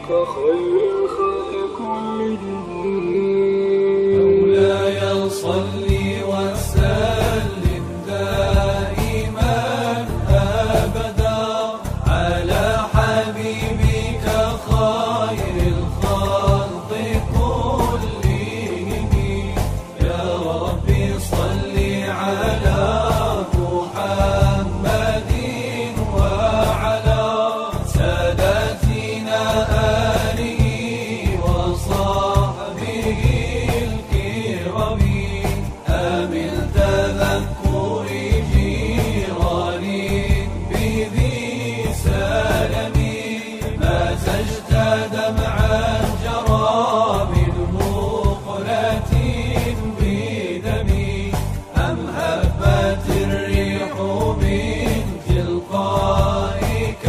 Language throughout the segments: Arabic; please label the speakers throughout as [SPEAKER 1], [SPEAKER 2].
[SPEAKER 1] خير الخلق كلهم.
[SPEAKER 2] مولاي صل وسلم دائما أبدا على حبيبك خير الخلق كلهم. يا ربي صل على محمد وعلى ساداتنا آله وصحبه الكرام. آمن تذكر جيران بذي سلم. ما زجت دمعا جرى من مقلة بدمي. أم هبت الريح من تلقاء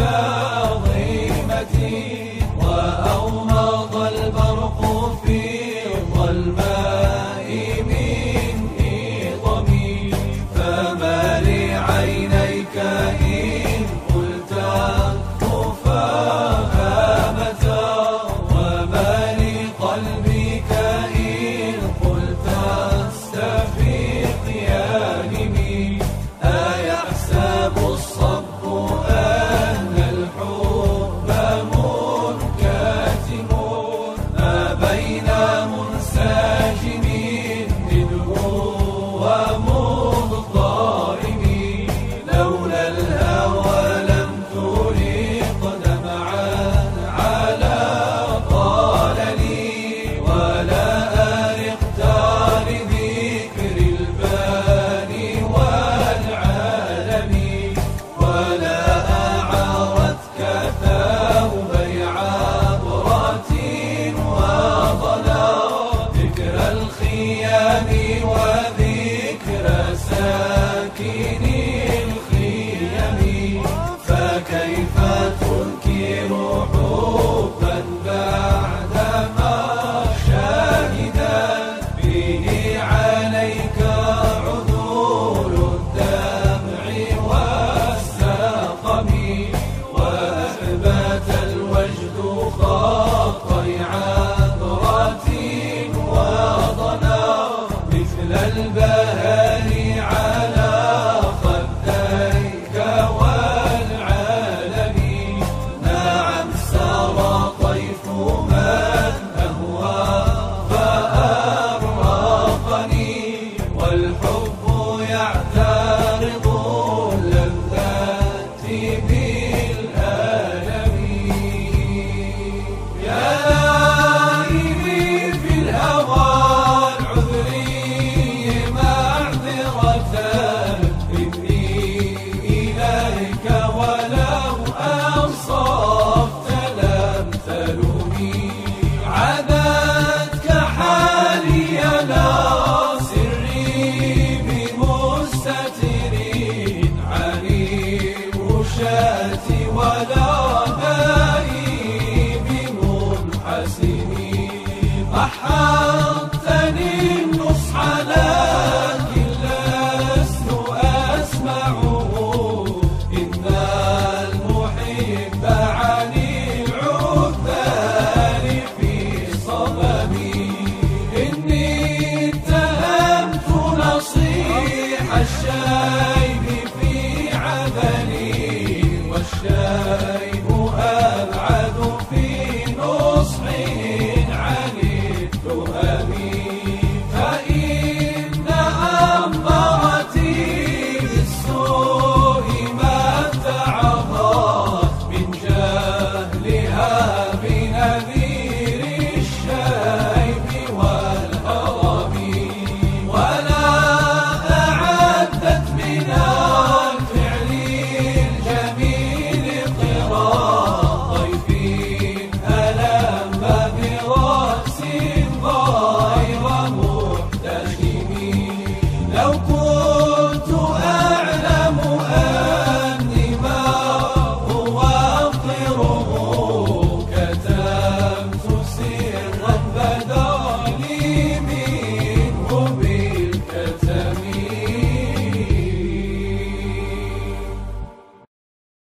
[SPEAKER 2] كظيمتي. وأومض البرق في الظلماء من إيضمي. فما لعينيك إن قلت كفاهمتا. وما لقلبك إن قلت استفيق يا نمي. أيحسب الصب أن الحب منكتم. ما بين منسجم منه ومضطرب. لولا الهوى لم ترق دمعا على طللي. ولا أرقت لذكر الباني والعالم. ولا أعارتك ثوبي عبرة وضنا. ذكر الخيام وذكر ساكن الخيم. فكيف تنكر حبا بعدما شاهدت به عليك عذول الدمع والسقم. وأثبت الوجد خطي عبرة وضنا. مثل البهار على خديك والعالم. نعم سرى طيف من أهوى فأرقني. والحب يعترض اللذات بالآلم. يا لائمي في الهوى العذري معذرة مني إليك. ولو أنصفت لم تلومي. عبدتك حالي لا سري بمستترين عن الوشاة. ولا بائي بمنحسني.